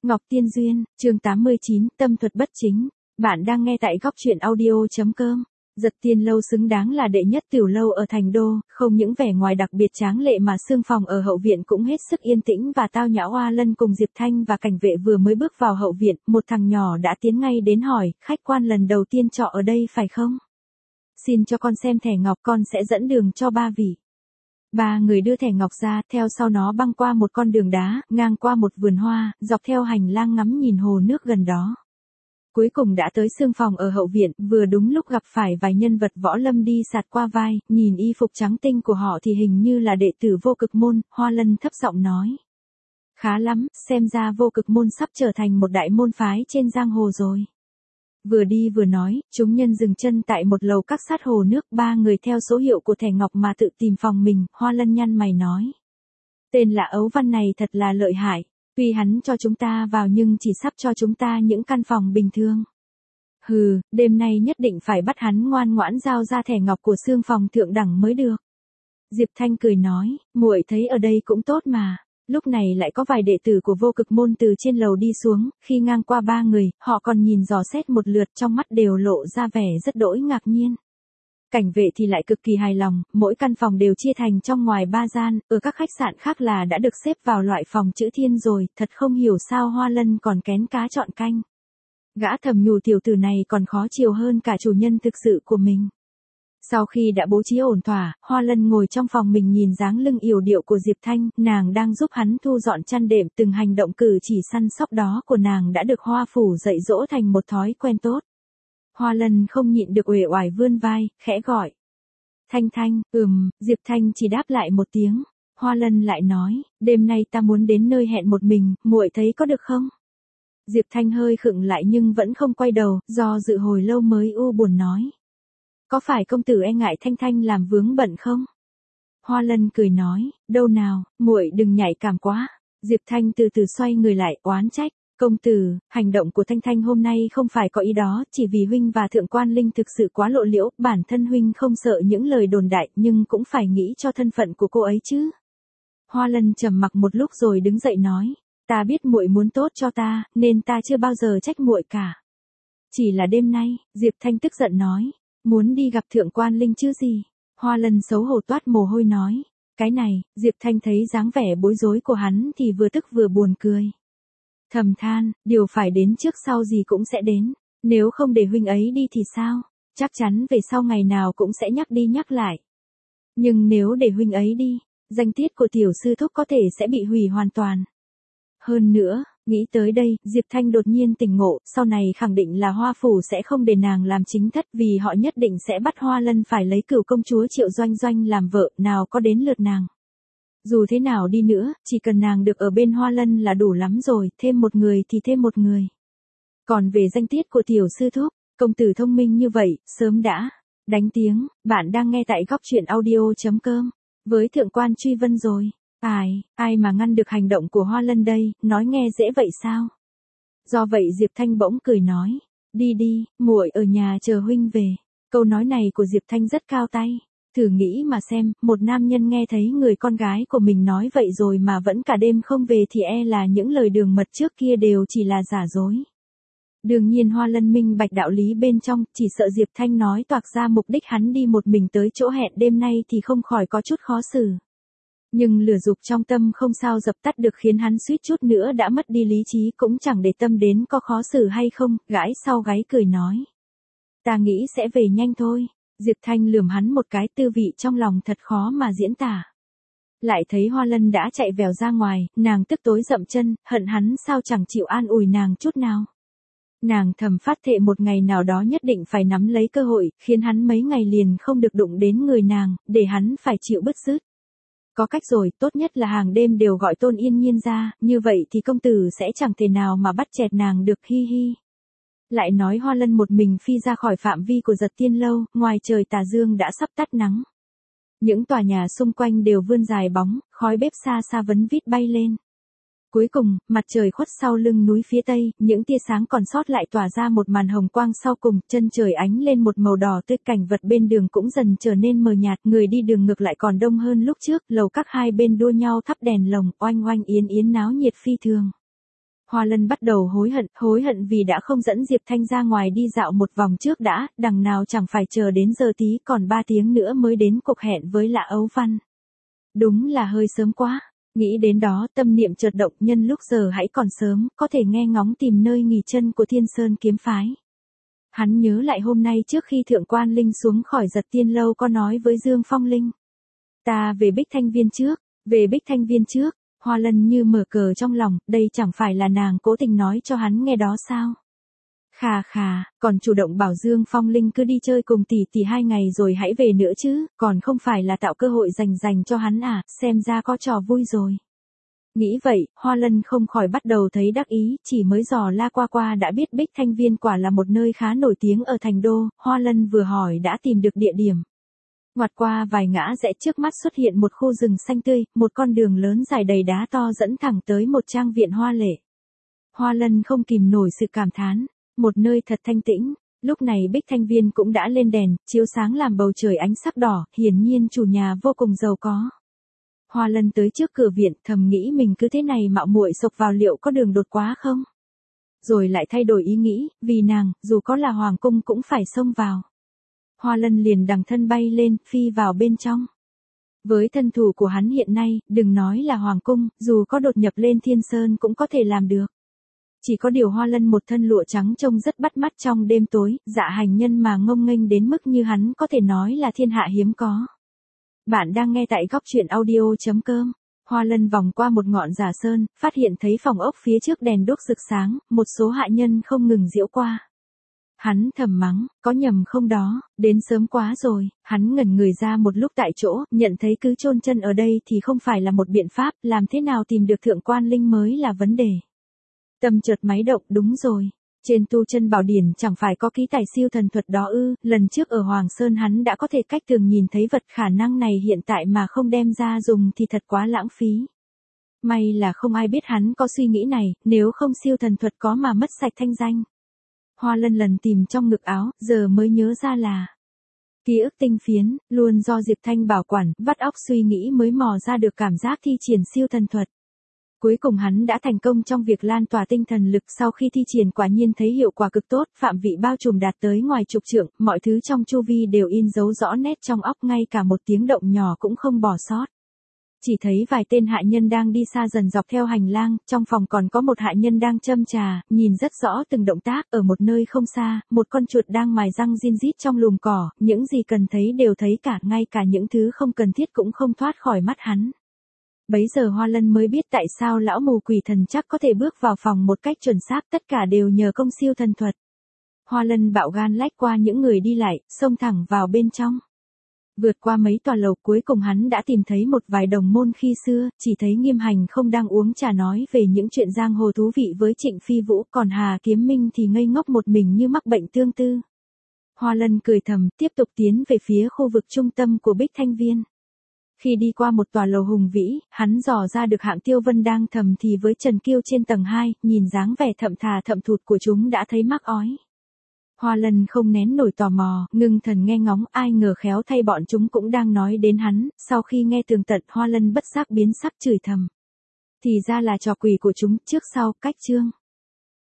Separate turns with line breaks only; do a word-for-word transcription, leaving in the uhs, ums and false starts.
Ngọc Tiên Duyên, chương tám mươi chín, tâm thuật bất chính. Bạn đang nghe tại góc truyện audio.com. Giật Tiên Lâu xứng đáng là đệ nhất tiểu lâu ở thành đô, không những vẻ ngoài đặc biệt tráng lệ mà xương phòng ở hậu viện cũng hết sức yên tĩnh và tao nhã. Hoa Lân cùng Diệp Thanh và cảnh vệ vừa mới bước vào hậu viện, một thằng nhỏ đã tiến ngay đến hỏi, khách quan lần đầu tiên trọ ở đây phải không? Xin cho con xem thẻ ngọc, con sẽ dẫn đường cho ba vị. Ba người đưa thẻ ngọc ra, theo sau nó băng qua một con đường đá, ngang qua một vườn hoa, dọc theo hành lang ngắm nhìn hồ nước gần đó. Cuối cùng đã tới xương phòng ở hậu viện, vừa đúng lúc gặp phải vài nhân vật võ lâm đi sạt qua vai, nhìn y phục trắng tinh của họ thì hình như là đệ tử Vô Cực Môn. Hoa Lân thấp giọng nói. Khá lắm, xem ra Vô Cực Môn sắp trở thành một đại môn phái trên giang hồ rồi. Vừa đi vừa nói, chúng nhân dừng chân tại một lầu các sát hồ nước, ba người theo số hiệu của thẻ ngọc mà tự tìm phòng mình. Hoa Lân nhăn mày nói. Tên là Ấu Văn này thật là lợi hại. Tuy hắn cho chúng ta vào nhưng chỉ sắp cho chúng ta những căn phòng bình thường. Hừ, đêm nay nhất định phải bắt hắn ngoan ngoãn giao ra thẻ ngọc của xương phòng thượng đẳng mới được. Diệp Thanh cười nói, muội thấy ở đây cũng tốt mà. Lúc này lại có vài đệ tử của Vô Cực Môn từ trên lầu đi xuống, khi ngang qua ba người, họ còn nhìn dò xét một lượt, trong mắt đều lộ ra vẻ rất đỗi ngạc nhiên. Cảnh vệ thì lại cực kỳ hài lòng, mỗi căn phòng đều chia thành trong ngoài ba gian, ở các khách sạn khác là đã được xếp vào loại phòng chữ thiên rồi, thật không hiểu sao Hoa Lân còn kén cá chọn canh. Gã thầm nhủ tiểu tử này còn khó chiều hơn cả chủ nhân thực sự của mình. Sau khi đã bố trí ổn thỏa, Hoa Lân ngồi trong phòng mình nhìn dáng lưng yểu điệu của Diệp Thanh, nàng đang giúp hắn thu dọn chăn đệm, từng hành động cử chỉ săn sóc đó của nàng đã được Hoa Phủ dạy dỗ thành một thói quen tốt. Hoa Lân không nhịn được uể oải vươn vai, khẽ gọi. Thanh Thanh, ừm, Diệp Thanh chỉ đáp lại một tiếng. Hoa Lân lại nói, đêm nay ta muốn đến nơi hẹn một mình, muội thấy có được không? Diệp Thanh hơi khựng lại nhưng vẫn không quay đầu, do dự hồi lâu mới u buồn nói. Có phải công tử e ngại Thanh Thanh làm vướng bận không? Hoa Lân cười nói, đâu nào, muội đừng nhạy cảm quá. Diệp Thanh từ từ xoay người lại, oán trách. Công tử, hành động của Thanh Thanh hôm nay không phải có ý đó, chỉ vì huynh và Thượng Quan Linh thực sự quá lộ liễu, bản thân huynh không sợ những lời đồn đại, nhưng cũng phải nghĩ cho thân phận của cô ấy chứ. Hoa Lân trầm mặc một lúc rồi đứng dậy nói, ta biết muội muốn tốt cho ta, nên ta chưa bao giờ trách muội cả. Chỉ là đêm nay, Diệp Thanh tức giận nói, muốn đi gặp Thượng Quan Linh chứ gì. Hoa Lân xấu hổ toát mồ hôi nói, cái này, Diệp Thanh thấy dáng vẻ bối rối của hắn thì vừa tức vừa buồn cười. Thầm than, điều phải đến trước sau gì cũng sẽ đến, nếu không để huynh ấy đi thì sao, chắc chắn về sau ngày nào cũng sẽ nhắc đi nhắc lại. Nhưng nếu để huynh ấy đi, danh tiết của tiểu sư thúc có thể sẽ bị hủy hoàn toàn. Hơn nữa, nghĩ tới đây, Diệp Thanh đột nhiên tỉnh ngộ, sau này khẳng định là Hoa Phủ sẽ không để nàng làm chính thất vì họ nhất định sẽ bắt Hoa Lân phải lấy Cửu công chúa Triệu Doanh Doanh làm vợ, nào có đến lượt nàng. Dù thế nào đi nữa, chỉ cần nàng được ở bên Hoa Lân là đủ lắm rồi, thêm một người thì thêm một người. Còn về danh tiết của tiểu sư thúc, công tử thông minh như vậy, sớm đã đánh tiếng. Bạn đang nghe tại góc truyện audio.com, với Thượng Quan Truy Vân rồi. Ai, ai mà ngăn được hành động của Hoa Lân đây, nói nghe dễ vậy sao? Do vậy Diệp Thanh bỗng cười nói, đi đi, muội ở nhà chờ huynh về. Câu nói này của Diệp Thanh rất cao tay. Thử nghĩ mà xem, một nam nhân nghe thấy người con gái của mình nói vậy rồi mà vẫn cả đêm không về thì e là những lời đường mật trước kia đều chỉ là giả dối. Đương nhiên Hoa Lân minh bạch đạo lý bên trong, chỉ sợ Diệp Thanh nói toạc ra mục đích hắn đi một mình tới chỗ hẹn đêm nay thì không khỏi có chút khó xử. Nhưng lửa dục trong tâm không sao dập tắt được khiến hắn suýt chút nữa đã mất đi lý trí cũng chẳng để tâm đến có khó xử hay không, gãi sau gáy cười nói. Ta nghĩ sẽ về nhanh thôi. Diệp Thanh lườm hắn một cái, tư vị trong lòng thật khó mà diễn tả. Lại thấy Hoa Lân đã chạy vèo ra ngoài, nàng tức tối dậm chân, hận hắn sao chẳng chịu an ủi nàng chút nào. Nàng thầm phát thệ một ngày nào đó nhất định phải nắm lấy cơ hội, khiến hắn mấy ngày liền không được đụng đến người nàng, để hắn phải chịu bứt rứt. Có cách rồi, tốt nhất là hàng đêm đều gọi Tôn Yên Nhiên ra, như vậy thì công tử sẽ chẳng thể nào mà bắt chẹt nàng được, hi hi. Lại nói Hoa Lân một mình phi ra khỏi phạm vi của Giật Tiên Lâu, ngoài trời tà dương đã sắp tắt nắng. Những tòa nhà xung quanh đều vươn dài bóng, khói bếp xa xa vấn vít bay lên. Cuối cùng, mặt trời khuất sau lưng núi phía tây, những tia sáng còn sót lại tỏa ra một màn hồng quang sau cùng, chân trời ánh lên một màu đỏ tươi, cảnh vật bên đường cũng dần trở nên mờ nhạt, người đi đường ngược lại còn đông hơn lúc trước, lầu các hai bên đua nhau thắp đèn lồng, oanh oanh yến yến náo nhiệt phi thường. Hoa Lân bắt đầu hối hận, hối hận vì đã không dẫn Diệp Thanh ra ngoài đi dạo một vòng trước đã, đằng nào chẳng phải chờ đến giờ tí còn ba tiếng nữa mới đến cuộc hẹn với Lã Ấu Văn. Đúng là hơi sớm quá. Nghĩ đến đó tâm niệm chợt động, nhân lúc giờ hãy còn sớm, có thể nghe ngóng tìm nơi nghỉ chân của Thiên Sơn kiếm phái. Hắn nhớ lại hôm nay trước khi Thượng Quan Linh xuống khỏi Giật Tiên Lâu có nói với Dương Phong Linh. Ta về Bích Thanh Viên trước, về Bích Thanh Viên trước. Hoa Lân như mở cờ trong lòng, đây chẳng phải là nàng cố tình nói cho hắn nghe đó sao? Khà khà, còn chủ động bảo Dương Phong Linh cứ đi chơi cùng tỷ tỷ hai ngày rồi hãy về nữa chứ, còn không phải là tạo cơ hội dành dành cho hắn à, xem ra có trò vui rồi. Nghĩ vậy, Hoa Lân không khỏi bắt đầu thấy đắc ý, chỉ mới dò la qua qua đã biết Bích Thanh Viên quả là một nơi khá nổi tiếng ở thành đô, Hoa Lân vừa hỏi đã tìm được địa điểm. Ngoặt qua vài ngã rẽ trước mắt xuất hiện một khu rừng xanh tươi, một con đường lớn dài đầy đá to dẫn thẳng tới một trang viện hoa lệ. Hoa Lân không kìm nổi sự cảm thán, một nơi thật thanh tĩnh, lúc này Bích Thanh Viên cũng đã lên đèn, chiếu sáng làm bầu trời ánh sắc đỏ, hiển nhiên chủ nhà vô cùng giàu có. Hoa Lân tới trước cửa viện thầm nghĩ mình cứ thế này mạo muội xộc vào liệu có đường đột quá không? Rồi lại thay đổi ý nghĩ, vì nàng, dù có là hoàng cung cũng phải xông vào. Hoa Lân liền đằng thân bay lên, phi vào bên trong. Với thân thủ của hắn hiện nay, đừng nói là hoàng cung, dù có đột nhập lên Thiên Sơn cũng có thể làm được. Chỉ có điều Hoa Lân một thân lụa trắng trông rất bắt mắt trong đêm tối, dạ hành nhân mà ngông nghênh đến mức như hắn có thể nói là thiên hạ hiếm có. Bạn đang nghe tại góc truyện audio chấm com. Hoa Lân vòng qua một ngọn giả sơn, phát hiện thấy phòng ốc phía trước đèn đuốc rực sáng, một số hạ nhân không ngừng diễu qua. Hắn thầm mắng, có nhầm không đó, đến sớm quá rồi, hắn ngẩn người ra một lúc tại chỗ, nhận thấy cứ chôn chân ở đây thì không phải là một biện pháp, làm thế nào tìm được Thượng Quan Linh mới là vấn đề. Tâm chợt máy động, đúng rồi, trên tu chân bảo điển chẳng phải có ký tài siêu thần thuật đó ư, lần trước ở Hoàng Sơn hắn đã có thể cách tường nhìn thấy vật, khả năng này hiện tại mà không đem ra dùng thì thật quá lãng phí. May là không ai biết hắn có suy nghĩ này, nếu không siêu thần thuật có mà mất sạch thanh danh. Hoa Lân lần tìm trong ngực áo, giờ mới nhớ ra là ký ức tinh phiến, luôn do Diệp Thanh bảo quản, vắt óc suy nghĩ mới mò ra được cảm giác thi triển siêu thần thuật. Cuối cùng hắn đã thành công trong việc lan tỏa tinh thần lực, sau khi thi triển quả nhiên thấy hiệu quả cực tốt, phạm vị bao trùm đạt tới ngoài chục trượng, mọi thứ trong chu vi đều in dấu rõ nét trong óc, ngay cả một tiếng động nhỏ cũng không bỏ sót. Chỉ thấy vài tên hạ nhân đang đi xa dần dọc theo hành lang, trong phòng còn có một hạ nhân đang châm trà, nhìn rất rõ từng động tác, ở một nơi không xa, một con chuột đang mài răng rin rít trong lùm cỏ, những gì cần thấy đều thấy cả, ngay cả những thứ không cần thiết cũng không thoát khỏi mắt hắn. Bấy giờ Hoa Lân mới biết tại sao lão mù quỷ thần chắc có thể bước vào phòng một cách chuẩn xác, tất cả đều nhờ công siêu thần thuật. Hoa Lân bạo gan lách qua những người đi lại, xông thẳng vào bên trong. Vượt qua mấy tòa lầu, cuối cùng hắn đã tìm thấy một vài đồng môn khi xưa, chỉ thấy Nghiêm Hành không đang uống trà nói về những chuyện giang hồ thú vị với Trịnh Phi Vũ, còn Hà Kiếm Minh thì ngây ngốc một mình như mắc bệnh tương tư. Hoa Lân cười thầm, tiếp tục tiến về phía khu vực trung tâm của Bích Thanh Viên. Khi đi qua một tòa lầu hùng vĩ, hắn dò ra được Hạng Tiêu Vân đang thầm thì với Trần Kiêu trên tầng hai, nhìn dáng vẻ thậm thà thậm thụt của chúng đã thấy mắc ói. Hoa Lân không nén nổi tò mò, ngưng thần nghe ngóng, ai ngờ khéo thay bọn chúng cũng đang nói đến hắn, sau khi nghe tường tận Hoa Lân bất giác biến sắc chửi thầm. Thì ra là trò quỷ của chúng, trước sau, cách chương.